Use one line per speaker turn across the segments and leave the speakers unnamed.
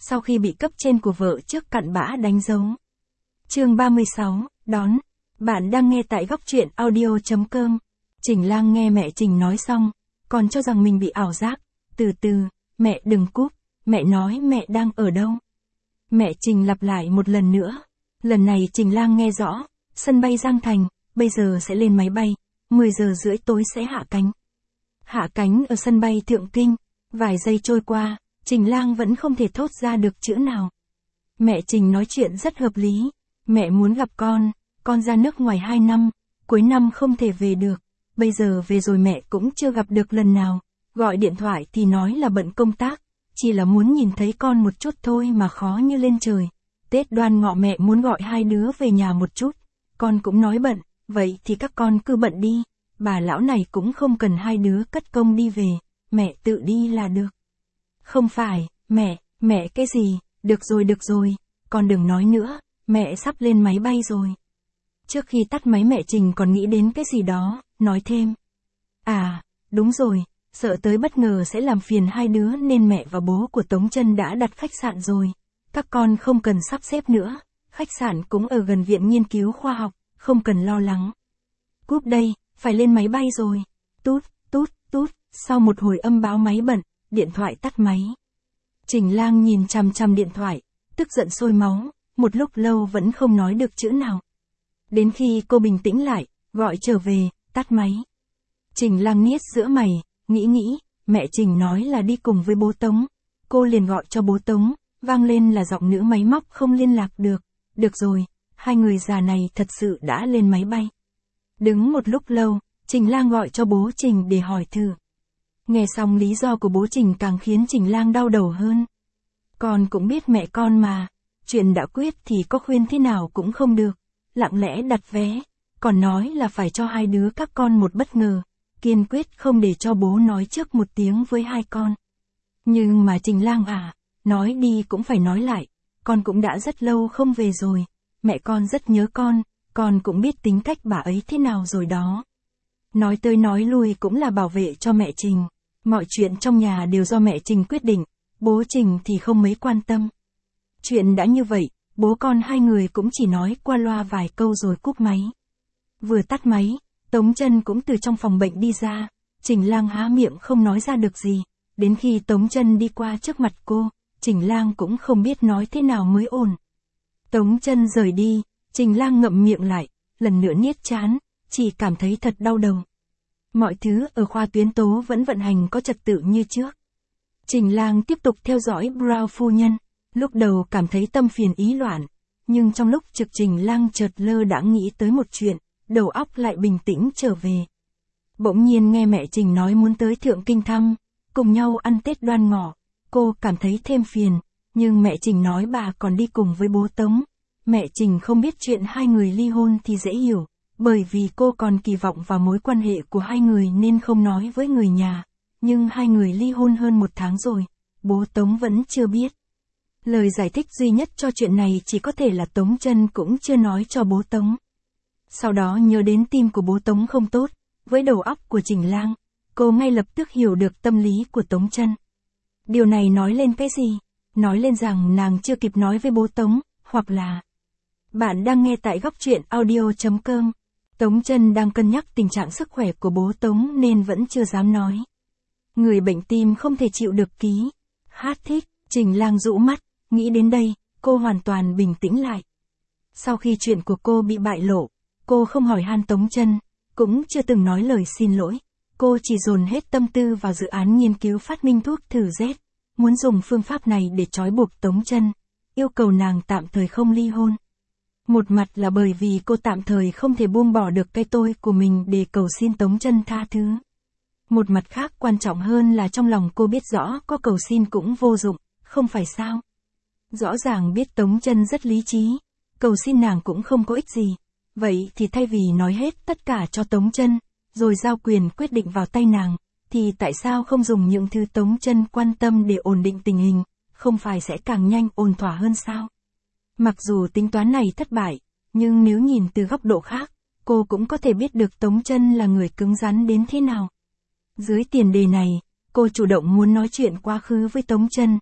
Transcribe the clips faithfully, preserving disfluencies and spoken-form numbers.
sau khi bị cấp trên của vợ trước cặn bã đánh dấu. Chương ba mươi sáu, đón. Bạn đang nghe tại góc truyện audio chấm com. Trình Lang nghe mẹ Trình nói xong, còn cho rằng mình bị ảo giác. Từ từ, mẹ đừng cúp, mẹ nói mẹ đang ở đâu. Mẹ Trình lặp lại một lần nữa. Lần này Trình Lang nghe rõ, sân bay Giang Thành, bây giờ sẽ lên máy bay, mười giờ rưỡi tối sẽ hạ cánh. Hạ cánh ở sân bay Thượng Kinh, vài giây trôi qua, Trình Lang vẫn không thể thốt ra được chữ nào. Mẹ Trình nói chuyện rất hợp lý, mẹ muốn gặp con, con ra nước ngoài hai năm, cuối năm không thể về được, bây giờ về rồi mẹ cũng chưa gặp được lần nào, gọi điện thoại thì nói là bận công tác, chỉ là muốn nhìn thấy con một chút thôi mà khó như lên trời. Tết Đoan Ngọ mẹ muốn gọi hai đứa về nhà một chút, con cũng nói bận, vậy thì các con cứ bận đi, bà lão này cũng không cần hai đứa cất công đi về, mẹ tự đi là được. Không phải, mẹ, mẹ cái gì, được rồi được rồi, con đừng nói nữa, mẹ sắp lên máy bay rồi. Trước khi tắt máy mẹ Trình còn nghĩ đến cái gì đó, nói thêm. À, đúng rồi, sợ tới bất ngờ sẽ làm phiền hai đứa nên mẹ và bố của Tống Chân đã đặt khách sạn rồi. Các con không cần sắp xếp nữa, khách sạn cũng ở gần viện nghiên cứu khoa học, không cần lo lắng. Cúp đây, phải lên máy bay rồi. Tút, tút, tút, sau một hồi âm báo máy bận, điện thoại tắt máy. Trình Lang nhìn chằm chằm điện thoại, tức giận sôi máu, một lúc lâu vẫn không nói được chữ nào. Đến khi cô bình tĩnh lại, gọi trở về, tắt máy. Trình Lang niết giữa mày, nghĩ nghĩ, mẹ Trình nói là đi cùng với bố Tống. Cô liền gọi cho bố Tống, vang lên là giọng nữ máy móc không liên lạc được. Được rồi, hai người già này thật sự đã lên máy bay. Đứng một lúc lâu, Trình Lang gọi cho bố Trình để hỏi thử. Nghe xong lý do của bố Trình càng khiến Trình Lang đau đầu hơn. Con cũng biết mẹ con mà, chuyện đã quyết thì có khuyên thế nào cũng không được, lặng lẽ đặt vé, còn nói là phải cho hai đứa các con một bất ngờ, kiên quyết không để cho bố nói trước một tiếng với hai con. Nhưng mà Trình Lang à, nói đi cũng phải nói lại, con cũng đã rất lâu không về rồi, mẹ con rất nhớ con, con cũng biết tính cách bà ấy thế nào rồi đó. Nói tới nói lui cũng là bảo vệ cho mẹ Trình, mọi chuyện trong nhà đều do mẹ Trình quyết định, bố Trình thì không mấy quan tâm. Chuyện đã như vậy, bố con hai người cũng chỉ nói qua loa vài câu rồi cúp máy. Vừa tắt máy, Tống Chân cũng từ trong phòng bệnh đi ra, Trình Lang há miệng không nói ra được gì, đến khi Tống Chân đi qua trước mặt cô, Trình Lang cũng không biết nói thế nào mới ổn. Tống Chân rời đi, Trình Lang ngậm miệng lại, lần nữa niết trán, chỉ cảm thấy thật đau đầu. Mọi thứ ở khoa tuyến tố vẫn vận hành có trật tự như trước. Trình Lang tiếp tục theo dõi Brown phu nhân, lúc đầu cảm thấy tâm phiền ý loạn, nhưng trong lúc trực Trình Lang chợt lơ đãng nghĩ tới một chuyện, đầu óc lại bình tĩnh trở về. Bỗng nhiên nghe mẹ Trình nói muốn tới Thượng Kinh thăm, cùng nhau ăn Tết Đoan Ngọ, cô cảm thấy thêm phiền, nhưng mẹ Trình nói bà còn đi cùng với bố Tống. Mẹ Trình không biết chuyện hai người ly hôn thì dễ hiểu, bởi vì cô còn kỳ vọng vào mối quan hệ của hai người nên không nói với người nhà, nhưng hai người ly hôn hơn một tháng rồi, bố Tống vẫn chưa biết. Lời giải thích duy nhất cho chuyện này chỉ có thể là Tống Chân cũng chưa nói cho bố Tống. Sau đó nhớ đến tim của bố Tống không tốt, với đầu óc của Trình Lang, cô ngay lập tức hiểu được tâm lý của Tống Chân. Điều này nói lên cái gì? Nói lên rằng nàng chưa kịp nói với bố Tống, hoặc là... Bạn đang nghe tại góc truyện audio chấm com. Tống Chân đang cân nhắc tình trạng sức khỏe của bố Tống nên vẫn chưa dám nói. Người bệnh tim không thể chịu được ký. Hát thích, Trình Lang rũ mắt, nghĩ đến đây, cô hoàn toàn bình tĩnh lại. Sau khi chuyện của cô bị bại lộ, cô không hỏi han Tống Chân, cũng chưa từng nói lời xin lỗi. Cô chỉ dồn hết tâm tư vào dự án nghiên cứu phát minh thuốc thử Z, muốn dùng phương pháp này để trói buộc Tống Chân, yêu cầu nàng tạm thời không ly hôn. Một mặt là bởi vì cô tạm thời không thể buông bỏ được cái tôi của mình để cầu xin Tống Chân tha thứ. Một mặt khác quan trọng hơn là trong lòng cô biết rõ có cầu xin cũng vô dụng, không phải sao? Rõ ràng biết Tống Chân rất lý trí, cầu xin nàng cũng không có ích gì. Vậy thì thay vì nói hết tất cả cho Tống Chân, rồi giao quyền quyết định vào tay nàng, thì tại sao không dùng những thứ Tống Chân quan tâm để ổn định tình hình, không phải sẽ càng nhanh ổn thỏa hơn sao? Mặc dù tính toán này thất bại, nhưng nếu nhìn từ góc độ khác, cô cũng có thể biết được Tống Chân là người cứng rắn đến thế nào. Dưới tiền đề này, cô chủ động muốn nói chuyện quá khứ với Tống Chân,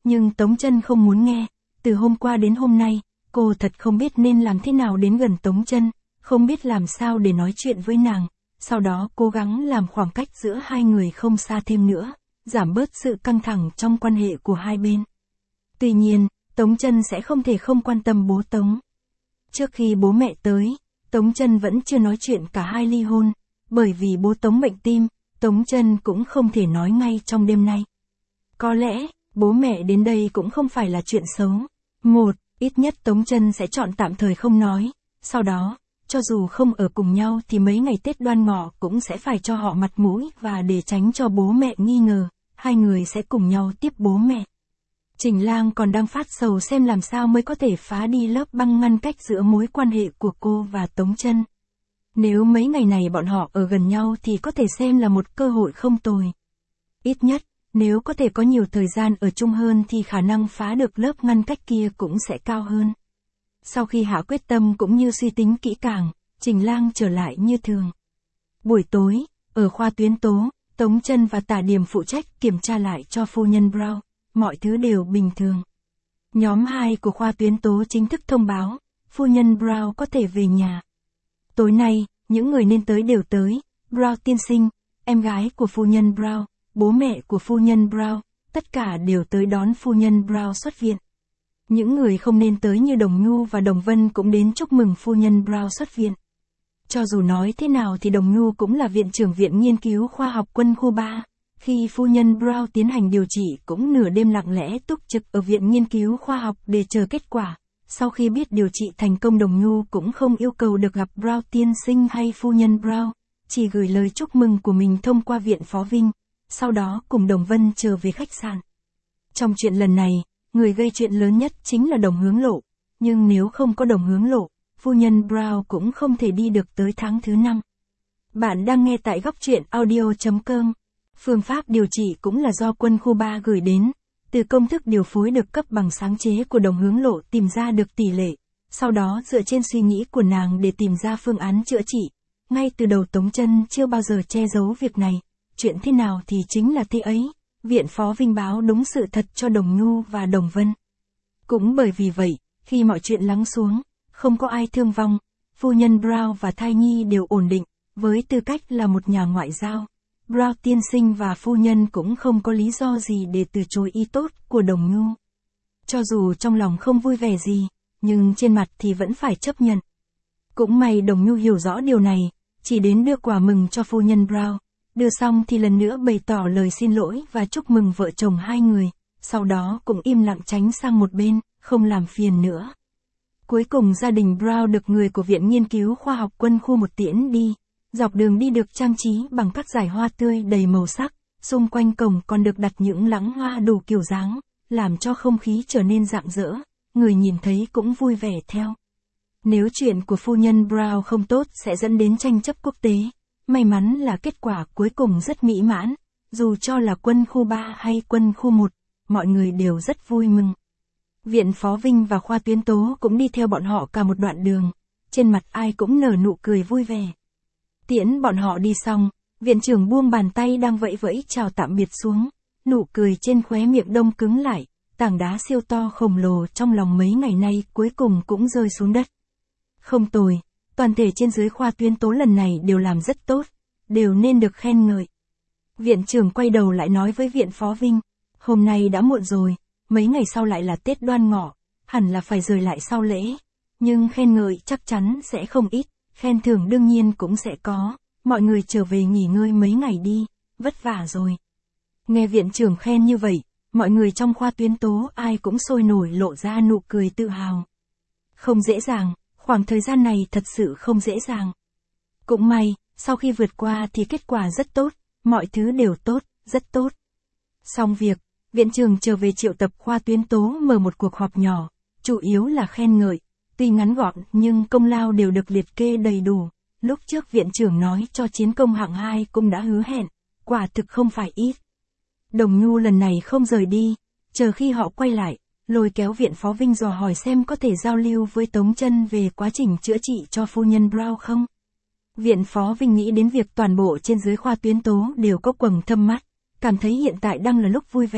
Nhưng Tống Chân không muốn nghe, từ hôm qua đến hôm nay, cô thật không biết nên làm thế nào đến gần Tống Chân, không biết làm sao để nói chuyện với nàng, sau đó cố gắng làm khoảng cách giữa hai người không xa thêm nữa, giảm bớt sự căng thẳng trong quan hệ của hai bên. Tuy nhiên, Tống Chân sẽ không thể không quan tâm bố Tống. Trước khi bố mẹ tới, Tống Chân vẫn chưa nói chuyện cả hai ly hôn, bởi vì bố Tống bệnh tim, Tống Chân cũng không thể nói ngay trong đêm nay. Có lẽ, bố mẹ đến đây cũng không phải là chuyện xấu. Một, ít nhất Tống Chân sẽ chọn tạm thời không nói, sau đó, cho dù không ở cùng nhau thì mấy ngày Tết Đoan Ngọ cũng sẽ phải cho họ mặt mũi và để tránh cho bố mẹ nghi ngờ, hai người sẽ cùng nhau tiếp bố mẹ. Trình Lang còn đang phát sầu xem làm sao mới có thể phá đi lớp băng ngăn cách giữa mối quan hệ của cô và Tống Chân. Nếu mấy ngày này bọn họ ở gần nhau thì có thể xem là một cơ hội không tồi. Ít nhất, nếu có thể có nhiều thời gian ở chung hơn thì khả năng phá được lớp ngăn cách kia cũng sẽ cao hơn. Sau khi hạ quyết tâm cũng như suy tính kỹ càng, Trình Lang trở lại như thường. Buổi tối, ở khoa tuyến tố, Tống Chân và Tả Điểm phụ trách kiểm tra lại cho phu nhân Brown, mọi thứ đều bình thường. Nhóm hai của khoa tuyến tố chính thức thông báo, phu nhân Brown có thể về nhà. Tối nay, những người nên tới đều tới, Brown tiên sinh, em gái của phu nhân Brown, bố mẹ của phu nhân Brown, tất cả đều tới đón phu nhân Brown xuất viện. Những người không nên tới như Đồng Nhu và Đồng Vân cũng đến chúc mừng phu nhân Brown xuất viện. Cho dù nói thế nào thì Đồng Nhu cũng là viện trưởng viện nghiên cứu khoa học quân khu ba, khi phu nhân Brown tiến hành điều trị cũng nửa đêm lặng lẽ túc trực ở viện nghiên cứu khoa học để chờ kết quả. Sau khi biết điều trị thành công Đồng Nhu cũng không yêu cầu được gặp Brown tiên sinh hay phu nhân Brown, chỉ gửi lời chúc mừng của mình thông qua viện Phó Vinh, sau đó cùng Đồng Vân trở về khách sạn. Trong chuyện lần này, người gây chuyện lớn nhất chính là Đồng Hướng Lộ, nhưng nếu không có Đồng Hướng Lộ, phu nhân Brown cũng không thể đi được tới tháng thứ năm. Bạn đang nghe tại góc truyện audio chấm com. Phương pháp điều trị cũng là do quân khu ba gửi đến, từ công thức điều phối được cấp bằng sáng chế của Đồng Hướng Lộ tìm ra được tỷ lệ, sau đó dựa trên suy nghĩ của nàng để tìm ra phương án chữa trị. Ngay từ đầu Tống Chân chưa bao giờ che giấu việc này, chuyện thế nào thì chính là thế ấy, viện Phó Vinh báo đúng sự thật cho Đồng Nhu và Đồng Vân. Cũng bởi vì vậy, khi mọi chuyện lắng xuống, không có ai thương vong, phu nhân Brown và thai nhi đều ổn định, với tư cách là một nhà ngoại giao. Brown tiên sinh và phu nhân cũng không có lý do gì để từ chối ý tốt của Đồng Nhu. Cho dù trong lòng không vui vẻ gì, nhưng trên mặt thì vẫn phải chấp nhận. Cũng may Đồng Nhu hiểu rõ điều này, chỉ đến đưa quà mừng cho phu nhân Brown, đưa xong thì lần nữa bày tỏ lời xin lỗi và chúc mừng vợ chồng hai người, sau đó cũng im lặng tránh sang một bên, không làm phiền nữa. Cuối cùng gia đình Brown được người của Viện Nghiên cứu Khoa học Quân khu một tiễn đi. Dọc đường đi được trang trí bằng các dải hoa tươi đầy màu sắc, xung quanh cổng còn được đặt những lẵng hoa đủ kiểu dáng, làm cho không khí trở nên rạng rỡ, người nhìn thấy cũng vui vẻ theo. Nếu chuyện của phu nhân Brown không tốt sẽ dẫn đến tranh chấp quốc tế, may mắn là kết quả cuối cùng rất mỹ mãn, dù cho là quân khu ba hay quân khu một, mọi người đều rất vui mừng. Viện Phó Vinh và khoa tuyến tố cũng đi theo bọn họ cả một đoạn đường, trên mặt ai cũng nở nụ cười vui vẻ. Tiễn bọn họ đi xong, viện trưởng buông bàn tay đang vẫy vẫy chào tạm biệt xuống, nụ cười trên khóe miệng đông cứng lại, tảng đá siêu to khổng lồ trong lòng mấy ngày nay cuối cùng cũng rơi xuống đất. Không tồi, toàn thể trên dưới khoa tuyến tố lần này đều làm rất tốt, đều nên được khen ngợi. Viện trưởng quay đầu lại nói với viện Phó Vinh, hôm nay đã muộn rồi, mấy ngày sau lại là Tết Đoan Ngọ, hẳn là phải rời lại sau lễ, nhưng khen ngợi chắc chắn sẽ không ít. Khen thưởng đương nhiên cũng sẽ có, mọi người trở về nghỉ ngơi mấy ngày đi, vất vả rồi. Nghe viện trưởng khen như vậy, mọi người trong khoa tuyến tố ai cũng sôi nổi lộ ra nụ cười tự hào. Không dễ dàng, khoảng thời gian này thật sự không dễ dàng. Cũng may, sau khi vượt qua thì kết quả rất tốt, mọi thứ đều tốt, rất tốt. Xong việc, viện trưởng trở về triệu tập khoa tuyến tố mở một cuộc họp nhỏ, chủ yếu là khen ngợi. Tuy ngắn gọn nhưng công lao đều được liệt kê đầy đủ, lúc trước viện trưởng nói cho chiến công hạng hai cũng đã hứa hẹn, quả thực không phải ít. Đồng Nhu lần này không rời đi, chờ khi họ quay lại, lôi kéo viện Phó Vinh dò hỏi xem có thể giao lưu với Tống Chân về quá trình chữa trị cho phu nhân Brown không. Viện Phó Vinh nghĩ đến việc toàn bộ trên dưới khoa tuyến tố đều có quầng thâm mắt, cảm thấy hiện tại đang là lúc vui vẻ,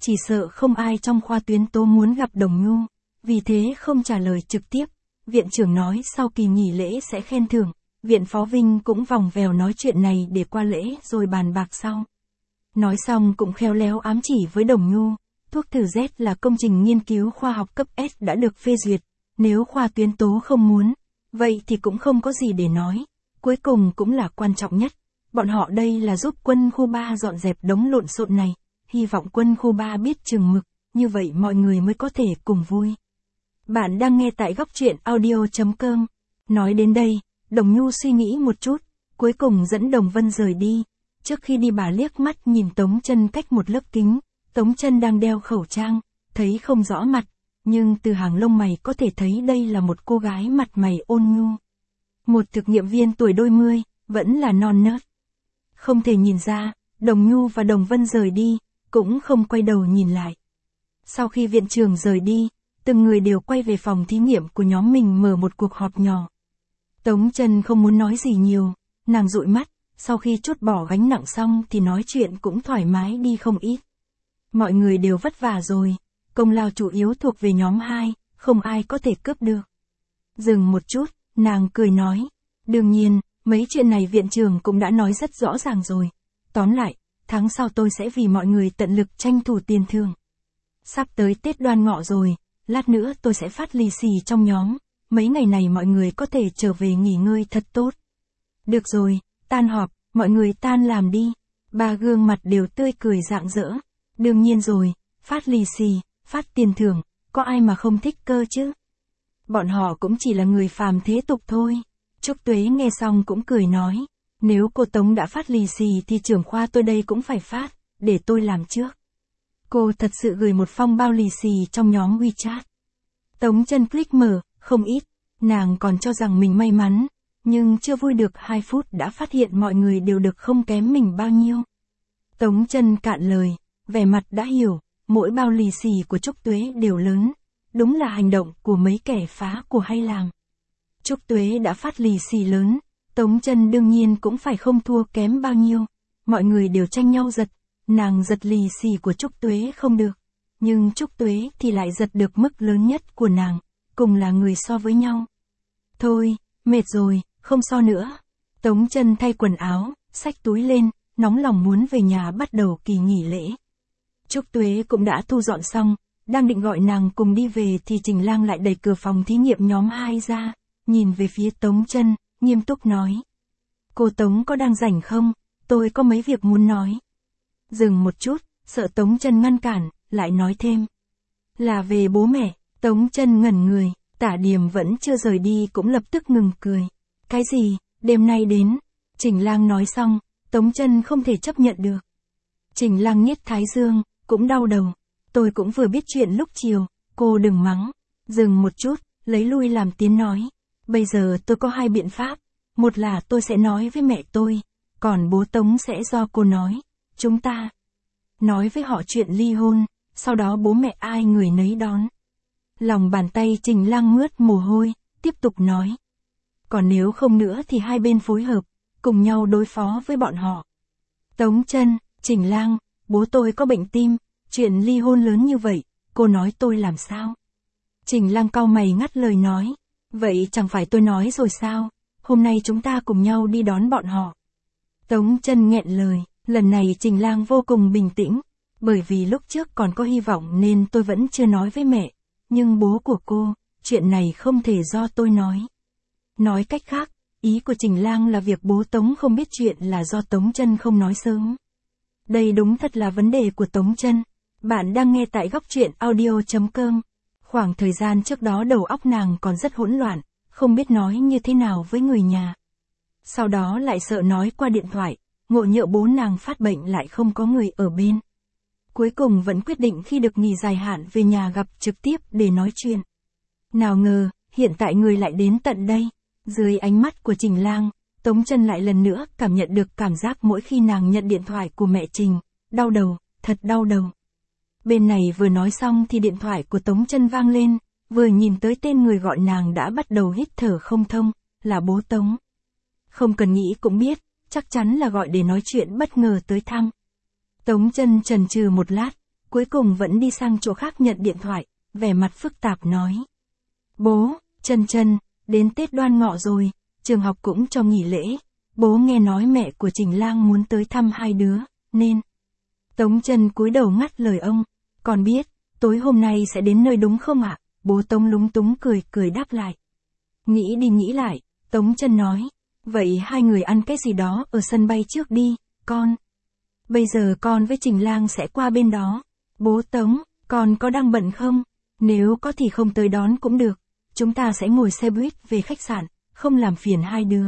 chỉ sợ không ai trong khoa tuyến tố muốn gặp Đồng Nhu, vì thế không trả lời trực tiếp. Viện trưởng nói sau kỳ nghỉ lễ sẽ khen thưởng, viện phó Vinh cũng vòng vèo nói chuyện này để qua lễ rồi bàn bạc sau. Nói xong cũng khéo léo ám chỉ với Đồng Nhu, thuốc thử Z là công trình nghiên cứu khoa học cấp S đã được phê duyệt, nếu khoa tuyến tố không muốn, vậy thì cũng không có gì để nói. Cuối cùng cũng là quan trọng nhất, bọn họ đây là giúp quân khu ba dọn dẹp đống lộn xộn này, hy vọng quân khu ba biết chừng mực, như vậy mọi người mới có thể cùng vui. Bạn đang nghe tại góc truyện audio chấm com. Nói đến đây, Đồng Nhu suy nghĩ một chút, cuối cùng dẫn Đồng Vân rời đi. Trước khi đi bà liếc mắt nhìn Tống Chân cách một lớp kính, Tống Chân đang đeo khẩu trang, thấy không rõ mặt, nhưng từ hàng lông mày có thể thấy đây là một cô gái mặt mày ôn nhu. Một thực nghiệm viên tuổi đôi mươi, vẫn là non nớt. Không thể nhìn ra, Đồng Nhu và Đồng Vân rời đi, cũng không quay đầu nhìn lại. Sau khi viện trưởng rời đi, từng người đều quay về phòng thí nghiệm của nhóm mình mở một cuộc họp nhỏ. Tống Chân không muốn nói gì nhiều, nàng dụi mắt, sau khi trút bỏ gánh nặng xong thì nói chuyện cũng thoải mái đi không ít. Mọi người đều vất vả rồi, công lao chủ yếu thuộc về nhóm hai, không ai có thể cướp được. Dừng một chút, nàng cười nói, đương nhiên, mấy chuyện này viện trưởng cũng đã nói rất rõ ràng rồi. Tóm lại, tháng sau tôi sẽ vì mọi người tận lực tranh thủ tiền thưởng. Sắp tới Tết Đoan Ngọ rồi, lát nữa tôi sẽ phát lì xì trong nhóm, mấy ngày này mọi người có thể trở về nghỉ ngơi thật tốt. Được rồi, tan họp, mọi người tan làm đi. Ba gương mặt đều tươi cười rạng rỡ. Đương nhiên rồi, phát lì xì, phát tiền thưởng, có ai mà không thích cơ chứ? Bọn họ cũng chỉ là người phàm thế tục thôi. Trúc Tuế nghe xong cũng cười nói, nếu cô Tống đã phát lì xì thì trưởng khoa tôi đây cũng phải phát, để tôi làm trước. Cô thật sự gửi một phong bao lì xì trong nhóm WeChat. Tống Chân click mở, không ít, nàng còn cho rằng mình may mắn, nhưng chưa vui được hai phút đã phát hiện mọi người đều được không kém mình bao nhiêu. Tống Chân cạn lời, vẻ mặt đã hiểu, mỗi bao lì xì của Trúc Tuế đều lớn, đúng là hành động của mấy kẻ phá của hay làm. Trúc Tuế đã phát lì xì lớn, Tống Chân đương nhiên cũng phải không thua kém bao nhiêu, mọi người đều tranh nhau giật, nàng giật lì xì của Trúc Tuế không được, nhưng Trúc Tuế thì lại giật được mức lớn nhất của nàng, cùng là người so với nhau. Thôi, mệt rồi, không so nữa. Tống Chân thay quần áo, xách túi lên, nóng lòng muốn về nhà bắt đầu kỳ nghỉ lễ. Trúc Tuế cũng đã thu dọn xong, đang định gọi nàng cùng đi về thì Trình Lang lại đẩy cửa phòng thí nghiệm nhóm hai ra, nhìn về phía Tống Chân, nghiêm túc nói. Cô Tống có đang rảnh không? Tôi có mấy việc muốn nói. Dừng một chút, sợ Tống Chân ngăn cản, lại nói thêm. Là về bố mẹ. Tống Chân ngẩn người, Tả Điềm vẫn chưa rời đi cũng lập tức ngừng cười. Cái gì, đêm nay đến? Trình Lang nói xong, Tống Chân không thể chấp nhận được. Trình Lang nhếch thái dương, cũng đau đầu. Tôi cũng vừa biết chuyện lúc chiều, cô đừng mắng. Dừng một chút, lấy lui làm tiếng nói. Bây giờ tôi có hai biện pháp. Một là tôi sẽ nói với mẹ tôi, còn bố Tống sẽ do cô nói. Chúng ta nói với họ chuyện ly hôn, sau đó bố mẹ ai người nấy đón. Lòng bàn tay Trình Lang mướt mồ hôi, tiếp tục nói. Còn nếu không nữa thì hai bên phối hợp, cùng nhau đối phó với bọn họ. Tống Chân, Trình Lang, bố tôi có bệnh tim, chuyện ly hôn lớn như vậy, cô nói tôi làm sao? Trình Lang cau mày ngắt lời nói. Vậy chẳng phải tôi nói rồi sao? Hôm nay chúng ta cùng nhau đi đón bọn họ. Tống Chân nghẹn lời, lần này Trình Lang vô cùng bình tĩnh, bởi vì lúc trước còn có hy vọng nên tôi vẫn chưa nói với mẹ, nhưng bố của cô, chuyện này không thể do tôi nói. Nói cách khác, ý của Trình Lang là việc bố Tống không biết chuyện là do Tống Chân không nói sớm. Đây đúng thật là vấn đề của Tống Chân. Bạn đang nghe tại góc truyện audio chấm com. Khoảng thời gian trước đó đầu óc nàng còn rất hỗn loạn, không biết nói như thế nào với người nhà. Sau đó lại sợ nói qua điện thoại, ngộ nhỡ bố nàng phát bệnh lại không có người ở bên. Cuối cùng vẫn quyết định khi được nghỉ dài hạn về nhà gặp trực tiếp để nói chuyện. Nào ngờ, hiện tại người lại đến tận đây. Dưới ánh mắt của Trình Lang, Tống Chân lại lần nữa cảm nhận được cảm giác mỗi khi nàng nhận điện thoại của mẹ Trình. Đau đầu, thật đau đầu. Bên này vừa nói xong thì điện thoại của Tống Chân vang lên, vừa nhìn tới tên người gọi nàng đã bắt đầu hít thở không thông, là bố Tống. Không cần nghĩ cũng biết, chắc chắn là gọi để nói chuyện bất ngờ tới thăm. Tống Chân chần chừ một lát, cuối cùng vẫn đi sang chỗ khác nhận điện thoại, vẻ mặt phức tạp nói. Bố, Trân Trân, đến Tết Đoan Ngọ rồi, trường học cũng cho nghỉ lễ, bố nghe nói mẹ của Trình Lang muốn tới thăm hai đứa, nên. Tống Trân cúi đầu ngắt lời ông, con biết, tối hôm nay sẽ đến nơi đúng không ạ? Bố Tống lúng túng cười cười đáp lại. Nghĩ đi nghĩ lại, Tống Trân nói, vậy hai người ăn cái gì đó ở sân bay trước đi, con. Bây giờ con với Trình Lang sẽ qua bên đó. Bố Tống, con có đang bận không? Nếu có thì không tới đón cũng được. Chúng ta sẽ ngồi xe buýt về khách sạn, không làm phiền hai đứa.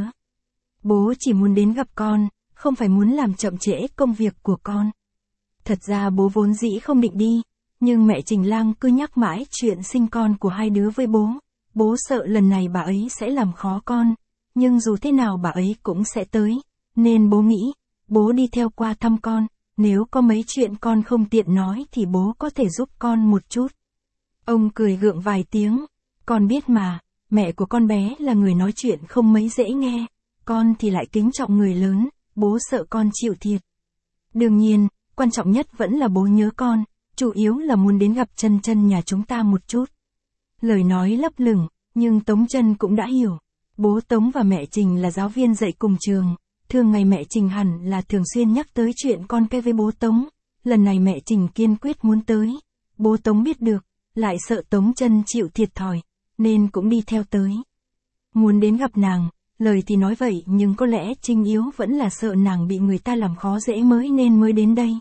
Bố chỉ muốn đến gặp con, không phải muốn làm chậm trễ công việc của con. Thật ra bố vốn dĩ không định đi, nhưng mẹ Trình Lang cứ nhắc mãi chuyện sinh con của hai đứa với bố. Bố sợ lần này bà ấy sẽ làm khó con, nhưng dù thế nào bà ấy cũng sẽ tới, nên bố nghĩ, bố đi theo qua thăm con, nếu có mấy chuyện con không tiện nói thì bố có thể giúp con một chút. Ông cười gượng vài tiếng, con biết mà, mẹ của con bé là người nói chuyện không mấy dễ nghe, con thì lại kính trọng người lớn, bố sợ con chịu thiệt. Đương nhiên, quan trọng nhất vẫn là bố nhớ con, chủ yếu là muốn đến gặp Trân Trân nhà chúng ta một chút. Lời nói lấp lửng, nhưng Tống Trân cũng đã hiểu. Bố Tống và mẹ Trình là giáo viên dạy cùng trường, thường ngày mẹ Trình hẳn là thường xuyên nhắc tới chuyện con cái với bố Tống. Lần này mẹ Trình kiên quyết muốn tới. Bố Tống biết được, lại sợ Tống Trân chịu thiệt thòi, nên cũng đi theo tới. Muốn đến gặp nàng, lời thì nói vậy nhưng có lẽ Trình Yếu vẫn là sợ nàng bị người ta làm khó dễ mới nên mới đến đây.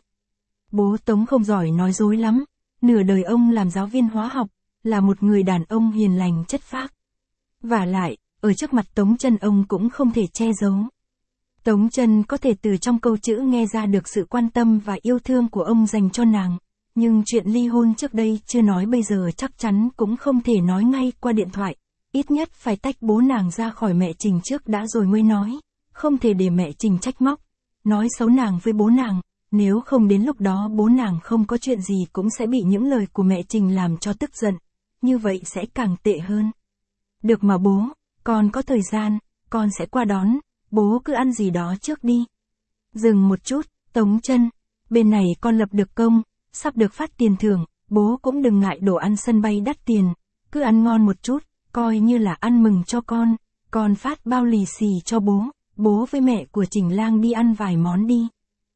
Bố Tống không giỏi nói dối lắm, nửa đời ông làm giáo viên hóa học, là một người đàn ông hiền lành chất phác. Vả lại, ở trước mặt Tống Trân ông cũng không thể che giấu. Tống Trân có thể từ trong câu chữ nghe ra được sự quan tâm và yêu thương của ông dành cho nàng, nhưng chuyện ly hôn trước đây chưa nói bây giờ chắc chắn cũng không thể nói ngay qua điện thoại, ít nhất phải tách bố nàng ra khỏi mẹ Trình trước đã rồi mới nói, không thể để mẹ Trình trách móc, nói xấu nàng với bố nàng, nếu không đến lúc đó bố nàng không có chuyện gì cũng sẽ bị những lời của mẹ Trình làm cho tức giận, như vậy sẽ càng tệ hơn. Được mà bố, con có thời gian, con sẽ qua đón, bố cứ ăn gì đó trước đi. Dừng một chút, Tống Trân, bên này con lập được công, sắp được phát tiền thưởng, bố cũng đừng ngại đồ ăn sân bay đắt tiền, cứ ăn ngon một chút, coi như là ăn mừng cho con, con phát bao lì xì cho bố, bố với mẹ của Trình Lang đi ăn vài món đi.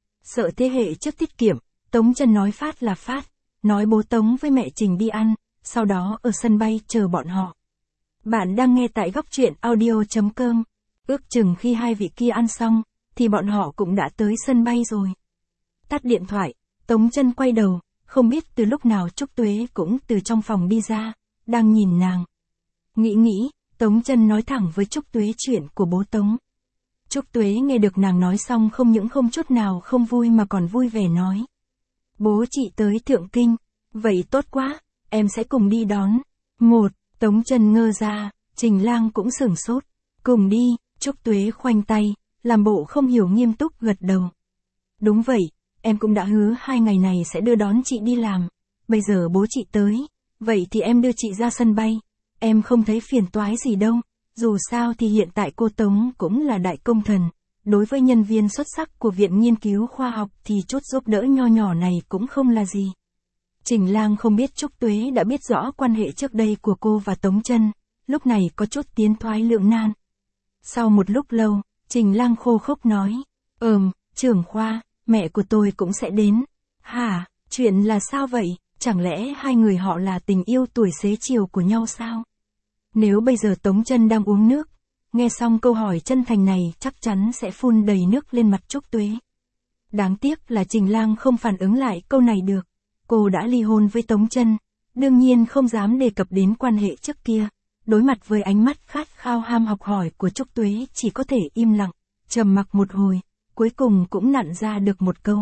Sợ thế hệ trước tiết kiệm, Tống Trân nói phát là phát, nói bố Tống với mẹ Trình đi ăn, sau đó ở sân bay chờ bọn họ. Bạn đang nghe tại góc truyện audio chấm com. Ước chừng khi hai vị kia ăn xong, thì bọn họ cũng đã tới sân bay rồi. Tắt điện thoại, Tống Trân quay đầu, không biết từ lúc nào Trúc Tuế cũng từ trong phòng đi ra, đang nhìn nàng. Nghĩ nghĩ, Tống Trân nói thẳng với Trúc Tuế chuyện của bố Tống. Trúc Tuế nghe được nàng nói xong không những không chút nào không vui mà còn vui vẻ nói. Bố chị tới Thượng Kinh, vậy tốt quá, em sẽ cùng đi đón. Một, Tống Trân ngơ ra, Trình Lang cũng sửng sốt. Cùng đi, Trúc Tuế khoanh tay, làm bộ không hiểu nghiêm túc gật đầu. Đúng vậy, em cũng đã hứa hai ngày này sẽ đưa đón chị đi làm. Bây giờ bố chị tới, vậy thì em đưa chị ra sân bay. Em không thấy phiền toái gì đâu, dù sao thì hiện tại cô Tống cũng là đại công thần. Đối với nhân viên xuất sắc của Viện Nghiên cứu Khoa học thì chút giúp đỡ nho nhỏ này cũng không là gì. Trình Lang không biết Trúc Tuế đã biết rõ quan hệ trước đây của cô và Tống Trân, lúc này có chút tiến thoái lưỡng nan. Sau một lúc lâu, Trình Lang khô khốc nói, ừm, trưởng khoa, mẹ của tôi cũng sẽ đến. Hả, chuyện là sao vậy, chẳng lẽ hai người họ là tình yêu tuổi xế chiều của nhau sao? Nếu bây giờ Tống Trân đang uống nước, nghe xong câu hỏi chân thành này chắc chắn sẽ phun đầy nước lên mặt Trúc Tuế. Đáng tiếc là Trình Lang không phản ứng lại câu này được. Cô đã ly hôn với Tống Trân, đương nhiên không dám đề cập đến quan hệ trước kia. Đối mặt với ánh mắt khát khao ham học hỏi của Trúc Tuế chỉ có thể im lặng, trầm mặc một hồi, cuối cùng cũng nặn ra được một câu.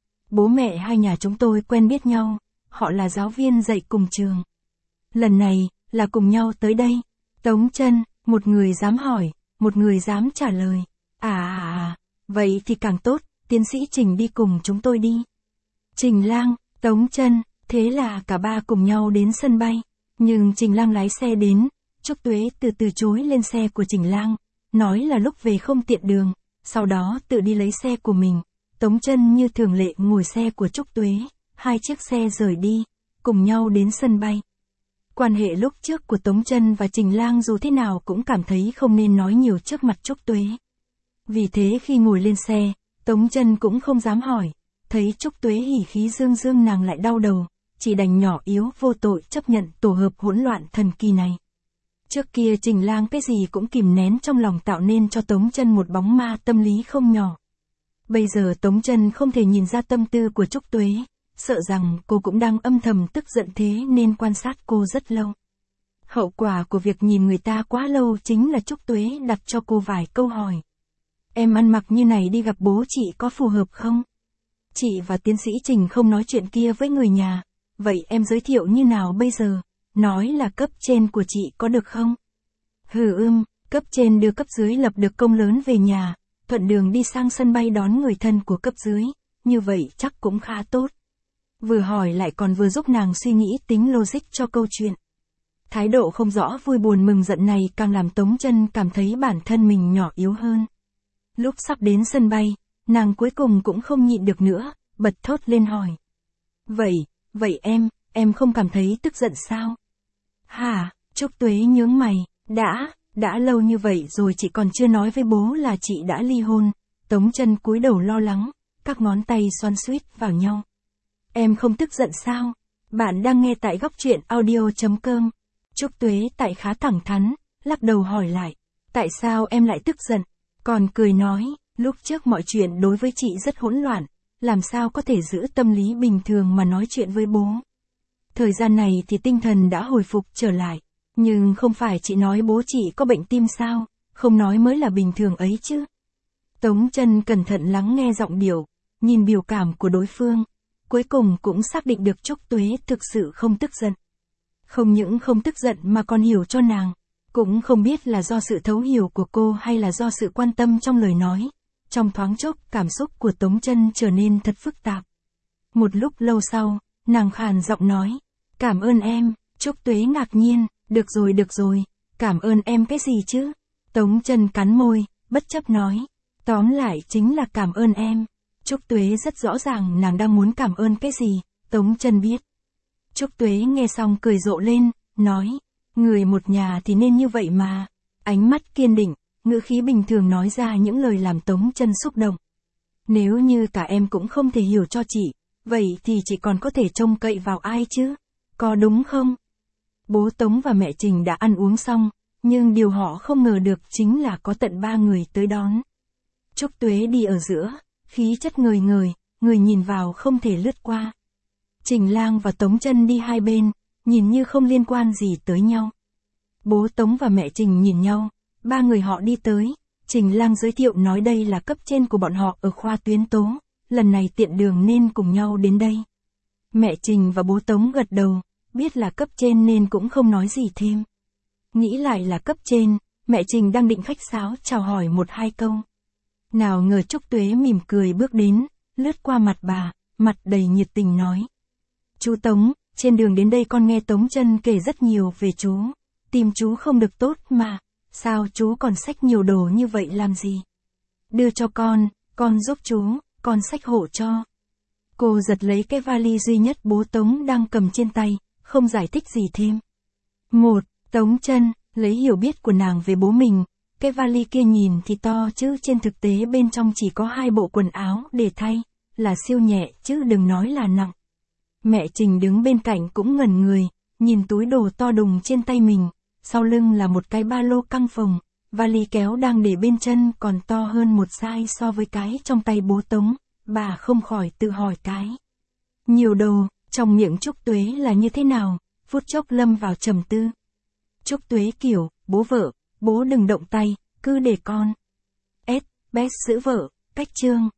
Bố mẹ hai nhà chúng tôi quen biết nhau, họ là giáo viên dạy cùng trường. Lần này, là cùng nhau tới đây. Tống Trân, một người dám hỏi, một người dám trả lời. À à à, vậy thì càng tốt, tiến sĩ Trình đi cùng chúng tôi đi. Trình Lang, Tống Trân, thế là cả ba cùng nhau đến sân bay. Nhưng Trình Lang lái xe đến, Trúc Tuế từ từ chối lên xe của Trình Lang, nói là lúc về không tiện đường, sau đó tự đi lấy xe của mình. Tống Trân như thường lệ ngồi xe của Trúc Tuế, hai chiếc xe rời đi, cùng nhau đến sân bay. Quan hệ lúc trước của Tống Chân và Trình Lang dù thế nào cũng cảm thấy không nên nói nhiều trước mặt Trúc Tuế. Vì thế khi ngồi lên xe, Tống Chân cũng không dám hỏi, thấy Trúc Tuế hỉ khí dương dương nàng lại đau đầu, chỉ đành nhỏ yếu vô tội chấp nhận tổ hợp hỗn loạn thần kỳ này. Trước kia Trình Lang cái gì cũng kìm nén trong lòng tạo nên cho Tống Chân một bóng ma tâm lý không nhỏ. Bây giờ Tống Chân không thể nhìn ra tâm tư của Trúc Tuế, sợ rằng cô cũng đang âm thầm tức giận thế nên quan sát cô rất lâu. Hậu quả của việc nhìn người ta quá lâu chính là Trúc Tuế đặt cho cô vài câu hỏi. Em ăn mặc như này đi gặp bố chị có phù hợp không? Chị và tiến sĩ Trình không nói chuyện kia với người nhà, vậy em giới thiệu như nào bây giờ? Nói là cấp trên của chị có được không? Hừ ưm, cấp trên đưa cấp dưới lập được công lớn về nhà, thuận đường đi sang sân bay đón người thân của cấp dưới, như vậy chắc cũng khá tốt. Vừa hỏi lại còn vừa giúp nàng suy nghĩ tính logic cho câu chuyện. Thái độ không rõ vui buồn mừng giận này càng làm Tống Chân cảm thấy bản thân mình nhỏ yếu hơn. Lúc sắp đến sân bay, nàng cuối cùng cũng không nhịn được nữa, bật thốt lên hỏi. Vậy, vậy em, em không cảm thấy tức giận sao? Hả, Trúc Tuế nhướng mày, đã, đã lâu như vậy rồi chị còn chưa nói với bố là chị đã ly hôn. Tống Chân cúi đầu lo lắng, các ngón tay xoắn xuýt vào nhau. Em không tức giận sao? Bạn đang nghe tại góc truyện audio chấm com. Trúc Tuế tại khá thẳng thắn, lắc đầu hỏi lại. Tại sao em lại tức giận? Còn cười nói, lúc trước mọi chuyện đối với chị rất hỗn loạn, làm sao có thể giữ tâm lý bình thường mà nói chuyện với bố. Thời gian này thì tinh thần đã hồi phục trở lại, nhưng không phải chị nói bố chị có bệnh tim sao, không nói mới là bình thường ấy chứ. Tống Chân cẩn thận lắng nghe giọng điệu, nhìn biểu cảm của đối phương, cuối cùng cũng xác định được Trúc Tuế thực sự không tức giận. Không những không tức giận mà còn hiểu cho nàng, cũng không biết là do sự thấu hiểu của cô hay là do sự quan tâm trong lời nói. Trong thoáng chốc cảm xúc của Tống Chân trở nên thật phức tạp. Một lúc lâu sau, nàng khàn giọng nói, cảm ơn em. Trúc Tuế ngạc nhiên, được rồi được rồi, cảm ơn em cái gì chứ? Tống Chân cắn môi, bất chấp nói, tóm lại chính là cảm ơn em. Trúc Tuế rất rõ ràng nàng đang muốn cảm ơn cái gì, Tống Chân biết. Trúc Tuế nghe xong cười rộ lên, nói, người một nhà thì nên như vậy mà. Ánh mắt kiên định, ngữ khí bình thường nói ra những lời làm Tống Chân xúc động. Nếu như cả em cũng không thể hiểu cho chị, vậy thì chị còn có thể trông cậy vào ai chứ? Có đúng không? Bố Tống và mẹ Trình đã ăn uống xong, nhưng điều họ không ngờ được chính là có tận ba người tới đón. Trúc Tuế đi ở giữa, khí chất ngời ngời, người nhìn vào không thể lướt qua. Trình Lang và Tống Chân đi hai bên, nhìn như không liên quan gì tới nhau. Bố Tống và mẹ Trình nhìn nhau, ba người họ đi tới, Trình Lang giới thiệu nói đây là cấp trên của bọn họ ở khoa tuyến tố, lần này tiện đường nên cùng nhau đến đây. Mẹ Trình và bố Tống gật đầu, biết là cấp trên nên cũng không nói gì thêm. Nghĩ lại là cấp trên, mẹ Trình đang định khách sáo chào hỏi một hai câu. Nào ngờ Trúc Tuế mỉm cười bước đến, lướt qua mặt bà, mặt đầy nhiệt tình nói. Chú Tống, trên đường đến đây con nghe Tống Chân kể rất nhiều về chú. Tim chú không được tốt mà, sao chú còn xách nhiều đồ như vậy làm gì? Đưa cho con, con giúp chú, con xách hộ cho. Cô giật lấy cái vali duy nhất bố Tống đang cầm trên tay, không giải thích gì thêm. Một, Tống Chân, lấy hiểu biết của nàng về bố mình, cái vali kia nhìn thì to chứ trên thực tế bên trong chỉ có hai bộ quần áo để thay, là siêu nhẹ chứ đừng nói là nặng. Mẹ Trình đứng bên cạnh cũng ngẩn người, nhìn túi đồ to đùng trên tay mình, sau lưng là một cái ba lô căng phồng, vali kéo đang để bên chân còn to hơn một size so với cái trong tay bố Tống, bà không khỏi tự hỏi cái. Nhiều đồ, trong miệng Trúc Tuế là như thế nào, phút chốc lâm vào trầm tư. Trúc Tuế kiểu, bố vợ, bố đừng động tay, cứ để con. S, best giữ vợ, cách chương.